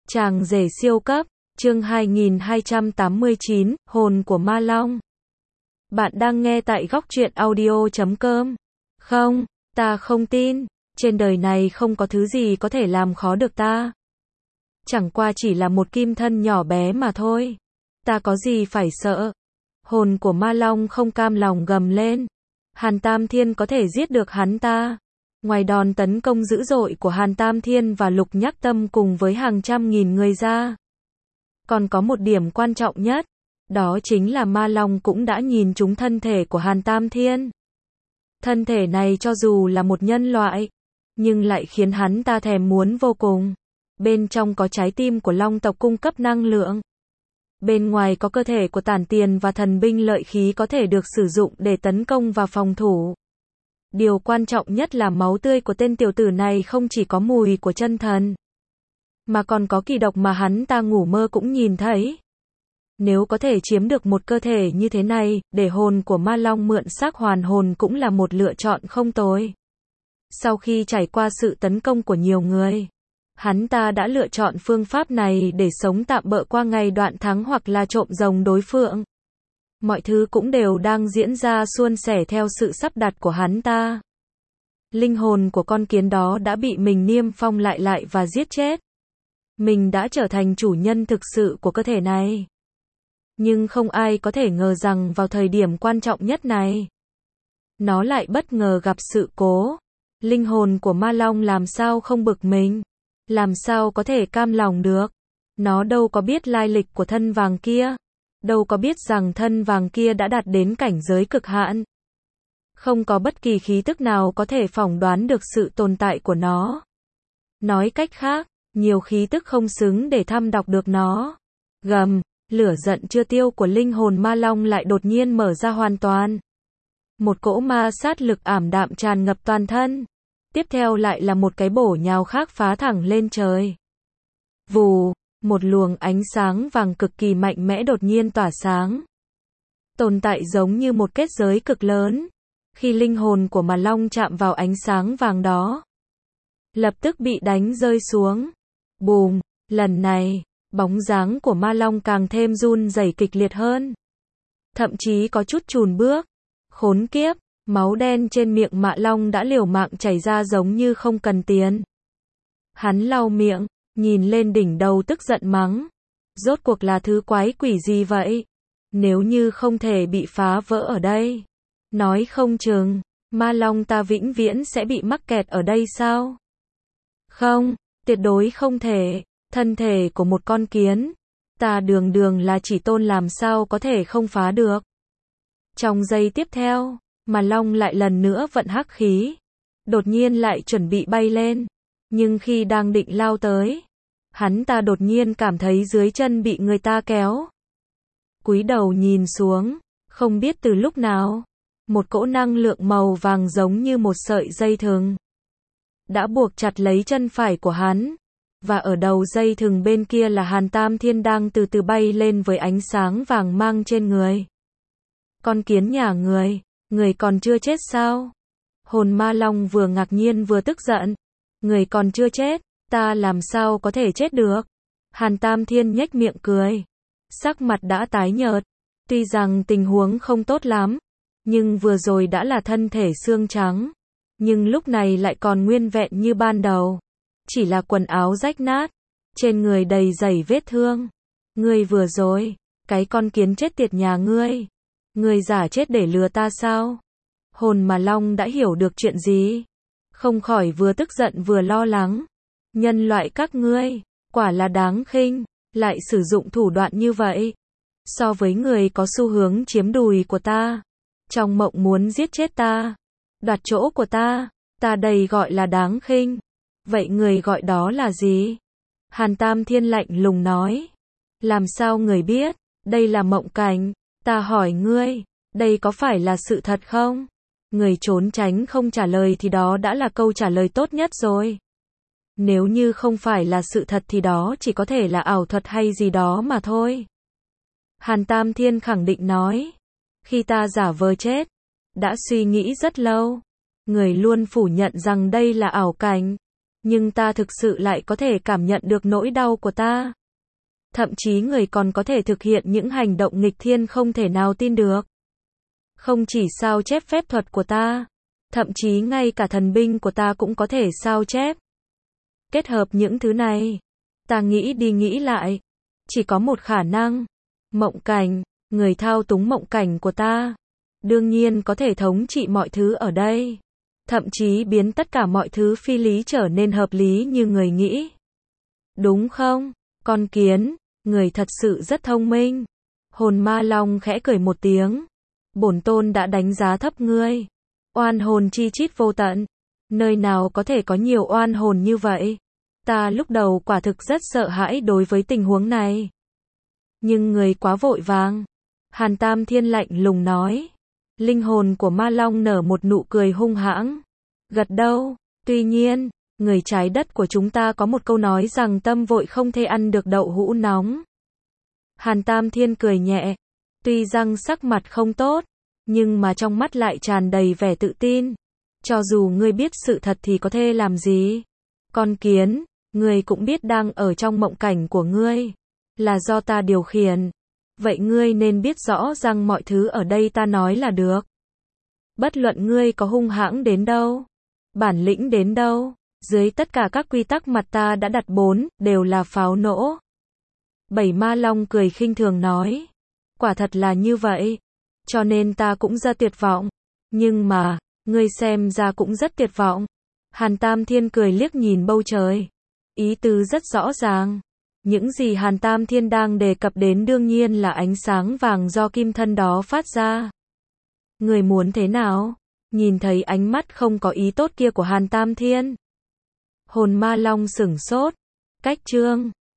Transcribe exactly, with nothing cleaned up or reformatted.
Chàng rể siêu cấp, chương hai nghìn hai trăm tám mươi chín, hồn của ma long. Bạn đang nghe tại góc truyện audio chấm com. Không, ta không tin, trên đời này không có thứ gì có thể làm khó được ta. Chẳng qua chỉ là một kim thân nhỏ bé mà thôi. Ta có gì phải sợ. Hồn của ma long không cam lòng gầm lên. Hàn Tam Thiên có thể giết được hắn ta. Ngoài đòn tấn công dữ dội của Hàn Tam Thiên và Lục Nhắc Tâm cùng với hàng trăm nghìn người ra, còn có một điểm quan trọng nhất, đó chính là ma long cũng đã nhìn trúng thân thể của Hàn Tam Thiên. Thân thể này cho dù là một nhân loại, nhưng lại khiến hắn ta thèm muốn vô cùng. Bên trong có trái tim của long tộc cung cấp năng lượng. Bên ngoài có cơ thể của tản tiền và thần binh lợi khí có thể được sử dụng để tấn công và phòng thủ. Điều quan trọng nhất là máu tươi của tên tiểu tử này không chỉ có mùi của chân thần, mà còn có kỳ độc mà hắn ta ngủ mơ cũng nhìn thấy. Nếu có thể chiếm được một cơ thể như thế này, để hồn của ma long mượn xác hoàn hồn cũng là một lựa chọn không tồi. Sau khi trải qua sự tấn công của nhiều người, hắn ta đã lựa chọn phương pháp này để sống tạm bợ qua ngày đoạn thắng hoặc là trộm rồng đối phượng. Mọi thứ cũng đều đang diễn ra suôn sẻ theo sự sắp đặt của hắn ta. Linh hồn của con kiến đó đã bị mình niêm phong lại lại và giết chết. Mình đã trở thành chủ nhân thực sự của cơ thể này. Nhưng không ai có thể ngờ rằng vào thời điểm quan trọng nhất này, nó lại bất ngờ gặp sự cố. Linh hồn của ma long làm sao không bực mình? Làm sao có thể cam lòng được? Nó đâu có biết lai lịch của thân vàng kia. Đâu có biết rằng thân vàng kia đã đạt đến cảnh giới cực hạn. Không có bất kỳ khí tức nào có thể phỏng đoán được sự tồn tại của nó. Nói cách khác, nhiều khí tức không xứng để thăm đọc được nó. Gầm, lửa giận chưa tiêu của linh hồn ma long lại đột nhiên mở ra hoàn toàn. Một cỗ ma sát lực ảm đạm tràn ngập toàn thân. Tiếp theo lại là một cái bổ nhào khác phá thẳng lên trời. Vù, một luồng ánh sáng vàng cực kỳ mạnh mẽ đột nhiên tỏa sáng. Tồn tại giống như một kết giới cực lớn. Khi linh hồn của ma long chạm vào ánh sáng vàng đó, lập tức bị đánh rơi xuống. Bùm, lần này, bóng dáng của ma long càng thêm run rẩy kịch liệt hơn. Thậm chí có chút chùn bước. Khốn kiếp, máu đen trên miệng ma long đã liều mạng chảy ra giống như không cần tiền. Hắn lau miệng, nhìn lên đỉnh đầu tức giận mắng. Rốt cuộc là thứ quái quỷ gì vậy? Nếu như không thể bị phá vỡ ở đây, nói không chừng, ma long ta vĩnh viễn sẽ bị mắc kẹt ở đây sao? Không, tuyệt đối không thể. Thân thể của một con kiến, ta đường đường là chỉ tôn làm sao có thể không phá được. Trong giây tiếp theo, ma long lại lần nữa vận hắc khí. Đột nhiên lại chuẩn bị bay lên. Nhưng khi đang định lao tới, hắn ta đột nhiên cảm thấy dưới chân bị người ta kéo. Cúi đầu nhìn xuống, không biết từ lúc nào, một cỗ năng lượng màu vàng giống như một sợi dây thừng đã buộc chặt lấy chân phải của hắn. Và ở đầu dây thừng bên kia là Hàn Tam Thiên đang từ từ bay lên với ánh sáng vàng mang trên người. Con kiến nhà người, người còn chưa chết sao? Hồn ma long vừa ngạc nhiên vừa tức giận. Người còn chưa chết, ta làm sao có thể chết được? Hàn Tam Thiên nhếch miệng cười. Sắc mặt đã tái nhợt. Tuy rằng tình huống không tốt lắm, nhưng vừa rồi đã là thân thể xương trắng. Nhưng lúc này lại còn nguyên vẹn như ban đầu. Chỉ là quần áo rách nát, trên người đầy dày vết thương. Ngươi vừa rồi, cái con kiến chết tiệt nhà ngươi. Ngươi giả chết để lừa ta sao? Hồn ma long đã hiểu được chuyện gì, không khỏi vừa tức giận vừa lo lắng. Nhân loại các ngươi, quả là đáng khinh, lại sử dụng thủ đoạn như vậy. So với người có xu hướng chiếm đùi của ta, trong mộng muốn giết chết ta, đoạt chỗ của ta, ta đây gọi là đáng khinh. Vậy người gọi đó là gì? Hàn Tam Thiên lạnh lùng nói. Làm sao người biết? Đây là mộng cảnh. Ta hỏi ngươi, đây có phải là sự thật không? Người trốn tránh không trả lời thì đó đã là câu trả lời tốt nhất rồi. Nếu như không phải là sự thật thì đó chỉ có thể là ảo thuật hay gì đó mà thôi. Hàn Tam Thiên khẳng định nói. Khi ta giả vờ chết, đã suy nghĩ rất lâu. Người luôn phủ nhận rằng đây là ảo cảnh. Nhưng ta thực sự lại có thể cảm nhận được nỗi đau của ta. Thậm chí người còn có thể thực hiện những hành động nghịch thiên không thể nào tin được. Không chỉ sao chép phép thuật của ta, thậm chí ngay cả thần binh của ta cũng có thể sao chép. Kết hợp những thứ này, ta nghĩ đi nghĩ lại, chỉ có một khả năng. Mộng cảnh, người thao túng mộng cảnh của ta, đương nhiên có thể thống trị mọi thứ ở đây. Thậm chí biến tất cả mọi thứ phi lý trở nên hợp lý như người nghĩ. Đúng không, con kiến, người thật sự rất thông minh. Hồn ma long khẽ cười một tiếng. Bổn tôn đã đánh giá thấp ngươi. Oan hồn chi chít vô tận. Nơi nào có thể có nhiều oan hồn như vậy? Ta lúc đầu quả thực rất sợ hãi đối với tình huống này. Nhưng người quá vội vàng. Hàn Tam Thiên lạnh lùng nói. Linh hồn của ma long nở một nụ cười hung hãng. Gật đầu. Tuy nhiên, người trái đất của chúng ta có một câu nói rằng tâm vội không thể ăn được đậu hũ nóng. Hàn Tam Thiên cười nhẹ. Tuy rằng sắc mặt không tốt, nhưng mà trong mắt lại tràn đầy vẻ tự tin. Cho dù ngươi biết sự thật thì có thể làm gì? Con kiến, ngươi cũng biết đang ở trong mộng cảnh của ngươi. Là do ta điều khiển. Vậy ngươi nên biết rõ rằng mọi thứ ở đây ta nói là được. Bất luận ngươi có hung hãng đến đâu, bản lĩnh đến đâu, dưới tất cả các quy tắc mặt ta đã đặt bốn, đều là pháo nổ. Bảy ma long cười khinh thường nói. Quả thật là như vậy. Cho nên ta cũng rất tuyệt vọng. Nhưng mà, ngươi xem ra cũng rất tuyệt vọng. Hàn Tam Thiên cười liếc nhìn bầu trời. Ý tứ rất rõ ràng. Những gì Hàn Tam Thiên đang đề cập đến đương nhiên là ánh sáng vàng do kim thân đó phát ra. Người muốn thế nào? Nhìn thấy ánh mắt không có ý tốt kia của Hàn Tam Thiên. Hồn ma long sửng sốt. Cách chương